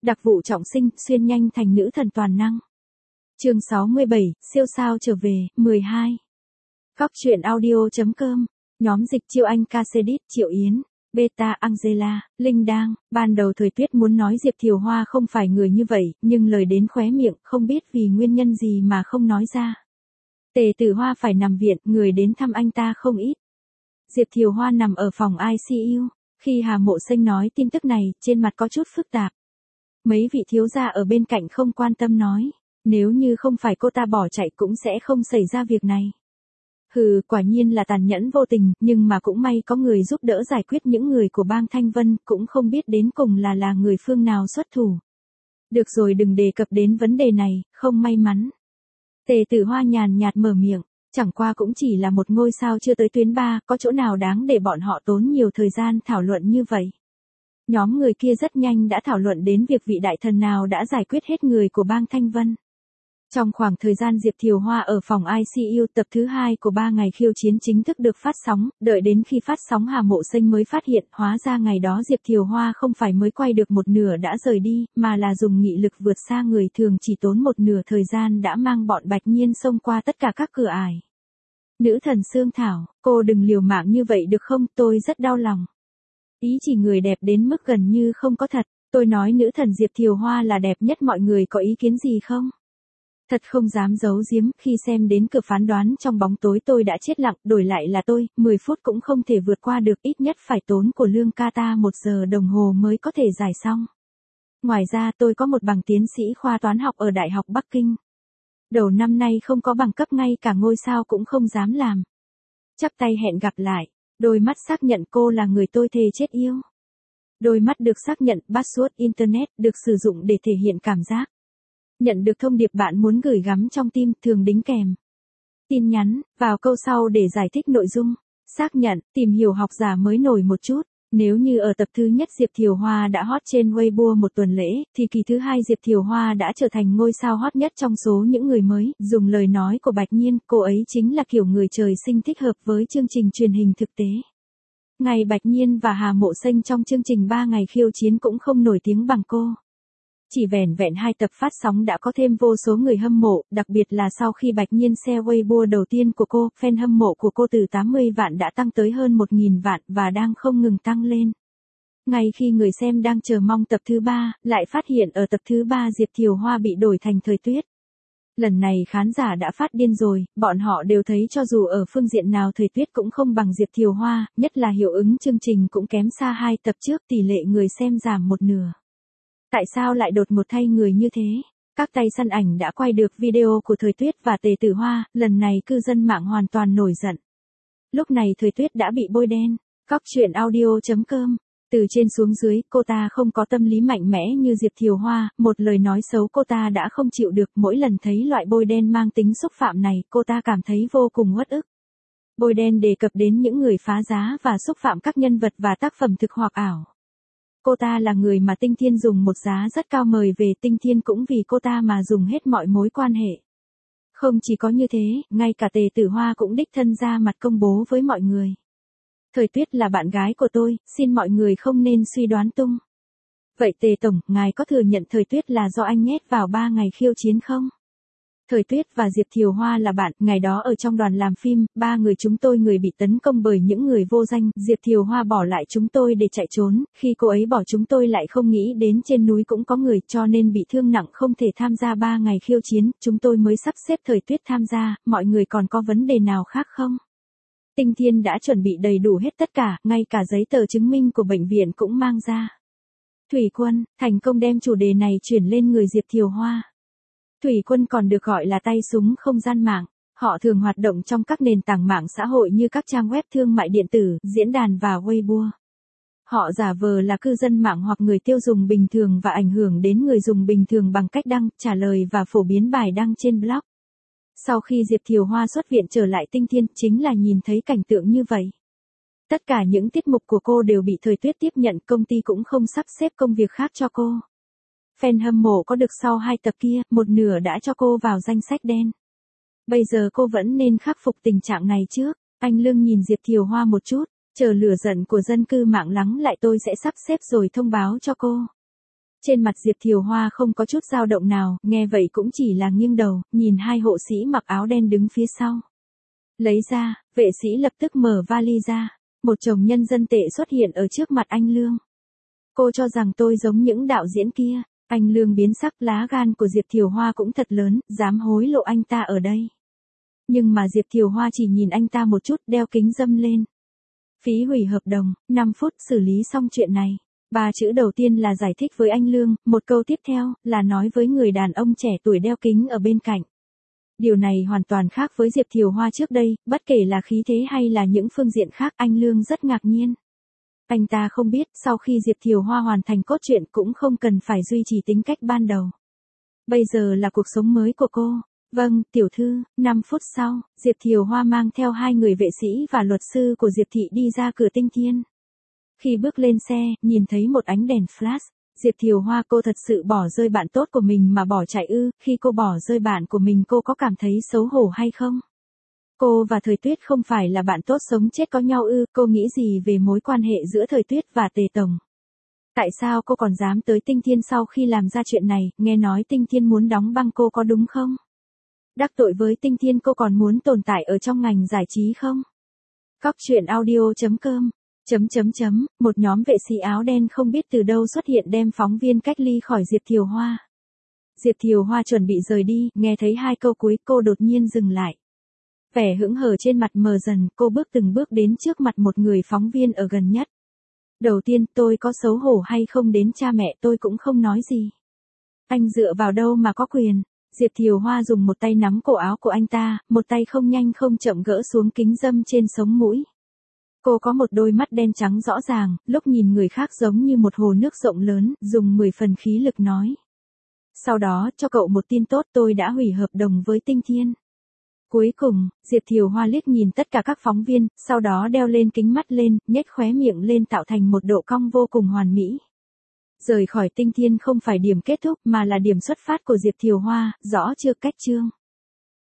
Đặc vụ trọng sinh, xuyên nhanh thành nữ thần toàn năng. Chương 67, siêu sao trở về, 12. Góc truyện audio.com, nhóm dịch Chiêu Anh Casedit, Triệu Yến, Beta Angela, Linh Đang, ban đầu Thời Tuyết muốn nói Diệp Thiều Hoa không phải người như vậy, nhưng lời đến khóe miệng, không biết vì nguyên nhân gì mà không nói ra. Tề Tử Hoa phải nằm viện, người đến thăm anh ta không ít. Diệp Thiều Hoa nằm ở phòng ICU, khi Hà Mộ Sinh nói tin tức này, trên mặt có chút phức tạp. Mấy vị thiếu gia ở bên cạnh không quan tâm nói, nếu như không phải cô ta bỏ chạy cũng sẽ không xảy ra việc này. Hừ, quả nhiên là tàn nhẫn vô tình, nhưng mà cũng may có người giúp đỡ giải quyết những người của bang Thanh Vân, cũng không biết đến cùng là người phương nào xuất thủ. Được rồi, đừng đề cập đến vấn đề này, không may mắn. Tề Tử Hoa nhàn nhạt mở miệng, chẳng qua cũng chỉ là một ngôi sao chưa tới tuyến 3, có chỗ nào đáng để bọn họ tốn nhiều thời gian thảo luận như vậy. Nhóm người kia rất nhanh đã thảo luận đến việc vị đại thần nào đã giải quyết hết người của bang Thanh Vân. Trong khoảng thời gian Diệp Thiều Hoa ở phòng ICU, tập thứ 2 của 3 ngày khiêu chiến chính thức được phát sóng, đợi đến khi phát sóng Hà Mộ Sinh mới phát hiện, hóa ra ngày đó Diệp Thiều Hoa không phải mới quay được một nửa đã rời đi, mà là dùng nghị lực vượt xa người thường, chỉ tốn một nửa thời gian đã mang bọn Bạch Nhiên xông qua tất cả các cửa ải. Nữ thần Sương Thảo, cô đừng liều mạng như vậy được không, tôi rất đau lòng. Ý chỉ người đẹp đến mức gần như không có thật, tôi nói nữ thần Diệp Thiều Hoa là đẹp nhất, mọi người có ý kiến gì không? Thật không dám giấu giếm, khi xem đến cửa phán đoán trong bóng tối tôi đã chết lặng, đổi lại là tôi, 10 phút cũng không thể vượt qua được, ít nhất phải tốn của lương ca ta 1 giờ đồng hồ mới có thể giải xong. Ngoài ra tôi có một bằng tiến sĩ khoa toán học ở Đại học Bắc Kinh. Đầu năm nay không có bằng cấp ngay cả ngôi sao cũng không dám làm. Chắp tay hẹn gặp lại, đôi mắt xác nhận cô là người tôi thề chết yêu. Đôi mắt được xác nhận, password Internet được sử dụng để thể hiện cảm giác. Nhận được thông điệp bạn muốn gửi gắm trong tim, thường đính kèm tin nhắn, vào câu sau để giải thích nội dung. Xác nhận, tìm hiểu học giả mới nổi một chút. Nếu như ở tập thứ nhất Diệp Thiều Hoa đã hot trên Weibo một tuần lễ, thì kỳ thứ 2 Diệp Thiều Hoa đã trở thành ngôi sao hot nhất trong số những người mới. Dùng lời nói của Bạch Nhiên, cô ấy chính là kiểu người trời sinh thích hợp với chương trình truyền hình thực tế. Ngày Bạch Nhiên và Hà Mộ Sinh trong chương trình 3 ngày khiêu chiến cũng không nổi tiếng bằng cô. Chỉ vẻn vẹn 2 tập phát sóng đã có thêm vô số người hâm mộ, đặc biệt là sau khi Bạch Nhiên share Weibo đầu tiên của cô, fan hâm mộ của cô từ 80 vạn đã tăng tới hơn 1.000 vạn và đang không ngừng tăng lên. Ngay khi người xem đang chờ mong tập thứ 3, lại phát hiện ở tập thứ 3 Diệp Thiều Hoa bị đổi thành Thời Tuyết. Lần này khán giả đã phát điên rồi, bọn họ đều thấy cho dù ở phương diện nào Thời Tuyết cũng không bằng Diệp Thiều Hoa, nhất là hiệu ứng chương trình cũng kém xa 2 tập trước, tỷ lệ người xem giảm một nửa. Tại sao lại đột một thay người như thế? Các tay săn ảnh đã quay được video của Thời Tuyết và Tề Tử Hoa, lần này cư dân mạng hoàn toàn nổi giận. Lúc này Thời Tuyết đã bị bôi đen. Góc truyện audio.com, từ trên xuống dưới, cô ta không có tâm lý mạnh mẽ như Diệp Thiều Hoa, một lời nói xấu cô ta đã không chịu được, mỗi lần thấy loại bôi đen mang tính xúc phạm này, cô ta cảm thấy vô cùng uất ức. Bôi đen đề cập đến những người phá giá và xúc phạm các nhân vật và tác phẩm thực hoặc ảo. Cô ta là người mà Tinh Thiên dùng một giá rất cao mời về, Tinh Thiên cũng vì cô ta mà dùng hết mọi mối quan hệ. Không chỉ có như thế, ngay cả Tề Tử Hoa cũng đích thân ra mặt công bố với mọi người. Thời Tuyết là bạn gái của tôi, xin mọi người không nên suy đoán tung. Vậy Tề Tổng, ngài có thừa nhận Thời Tuyết là do anh nhét vào 3 ngày khiêu chiến không? Thời Tuyết và Diệp Thiều Hoa là bạn, ngày đó ở trong đoàn làm phim, 3 người chúng tôi người bị tấn công bởi những người vô danh, Diệp Thiều Hoa bỏ lại chúng tôi để chạy trốn, khi cô ấy bỏ chúng tôi lại không nghĩ đến trên núi cũng có người, cho nên bị thương nặng không thể tham gia 3 ngày khiêu chiến, chúng tôi mới sắp xếp Thời Tuyết tham gia, mọi người còn có vấn đề nào khác không? Tinh Thiên đã chuẩn bị đầy đủ hết tất cả, ngay cả giấy tờ chứng minh của bệnh viện cũng mang ra. Thủy Quân, thành công đem chủ đề này chuyển lên người Diệp Thiều Hoa. Thủy Quân còn được gọi là tay súng không gian mạng, họ thường hoạt động trong các nền tảng mạng xã hội như các trang web thương mại điện tử, diễn đàn và Weibo. Họ giả vờ là cư dân mạng hoặc người tiêu dùng bình thường và ảnh hưởng đến người dùng bình thường bằng cách đăng, trả lời và phổ biến bài đăng trên blog. Sau khi Diệp Thiều Hoa xuất viện trở lại Tinh Thiên, chính là nhìn thấy cảnh tượng như vậy. Tất cả những tiết mục của cô đều bị Thời Tuyết tiếp nhận, công ty cũng không sắp xếp công việc khác cho cô. Fan hâm mộ có được sau 2 tập kia, một nửa đã cho cô vào danh sách đen. Bây giờ cô vẫn nên khắc phục tình trạng này trước. Anh Lương nhìn Diệp Thiều Hoa một chút, chờ lửa giận của dân cư mạng lắng lại tôi sẽ sắp xếp rồi thông báo cho cô. Trên mặt Diệp Thiều Hoa không có chút dao động nào, nghe vậy cũng chỉ là nghiêng đầu, nhìn hai hộ sĩ mặc áo đen đứng phía sau. Lấy ra, vệ sĩ lập tức mở vali ra. Một chồng nhân dân tệ xuất hiện ở trước mặt anh Lương. Cô cho rằng tôi giống những đạo diễn kia. Anh Lương biến sắc, lá gan của Diệp Thiều Hoa cũng thật lớn, dám hối lộ anh ta ở đây. Nhưng mà Diệp Thiều Hoa chỉ nhìn anh ta một chút, đeo kính râm lên. Phí hủy hợp đồng, 5 phút xử lý xong chuyện này. 3 chữ đầu tiên là giải thích với anh Lương, một câu tiếp theo là nói với người đàn ông trẻ tuổi đeo kính ở bên cạnh. Điều này hoàn toàn khác với Diệp Thiều Hoa trước đây, bất kể là khí thế hay là những phương diện khác, anh Lương rất ngạc nhiên. Anh ta không biết, sau khi Diệp Thiều Hoa hoàn thành cốt truyện cũng không cần phải duy trì tính cách ban đầu. Bây giờ là cuộc sống mới của cô. Vâng, tiểu thư. 5 phút sau, Diệp Thiều Hoa mang theo 2 người vệ sĩ và luật sư của Diệp Thị đi ra cửa Tinh Thiên. Khi bước lên xe, nhìn thấy một ánh đèn flash. Diệp Thiều Hoa, cô thật sự bỏ rơi bạn tốt của mình mà bỏ chạy ư? Khi cô bỏ rơi bạn của mình cô có cảm thấy xấu hổ hay không? Cô và Thời Tuyết không phải là bạn tốt sống chết có nhau ư? Cô nghĩ gì về mối quan hệ giữa Thời Tuyết và Tề Tổng? Tại sao cô còn dám tới Tinh Thiên sau khi làm ra chuyện này? Nghe nói Tinh Thiên muốn đóng băng cô có đúng không? Đắc tội với Tinh Thiên cô còn muốn tồn tại ở trong ngành giải trí không? Cóc truyện audio.com Một nhóm vệ sĩ áo đen không biết từ đâu xuất hiện đem phóng viên cách ly khỏi Diệp Thiều Hoa. Diệp Thiều Hoa chuẩn bị rời đi, nghe thấy 2 câu cuối cô đột nhiên dừng lại. Vẻ hững hờ trên mặt mờ dần, cô bước từng bước đến trước mặt một người phóng viên ở gần nhất. Đầu tiên, tôi có xấu hổ hay không đến cha mẹ tôi cũng không nói gì. Anh dựa vào đâu mà có quyền? Diệp Thiều Hoa dùng một tay nắm cổ áo của anh ta, một tay không nhanh không chậm gỡ xuống kính râm trên sống mũi. Cô có một đôi mắt đen trắng rõ ràng, lúc nhìn người khác giống như một hồ nước rộng lớn, dùng 10 phần khí lực nói. Sau đó, cho cậu một tin tốt, tôi đã hủy hợp đồng với Tinh Thiên. Cuối cùng, Diệp Thiều Hoa liếc nhìn tất cả các phóng viên, sau đó đeo lên kính mắt lên, nhếch khóe miệng lên tạo thành một độ cong vô cùng hoàn mỹ. Rời khỏi Tinh Thiên không phải điểm kết thúc mà là điểm xuất phát của Diệp Thiều Hoa, rõ chưa? Cách chương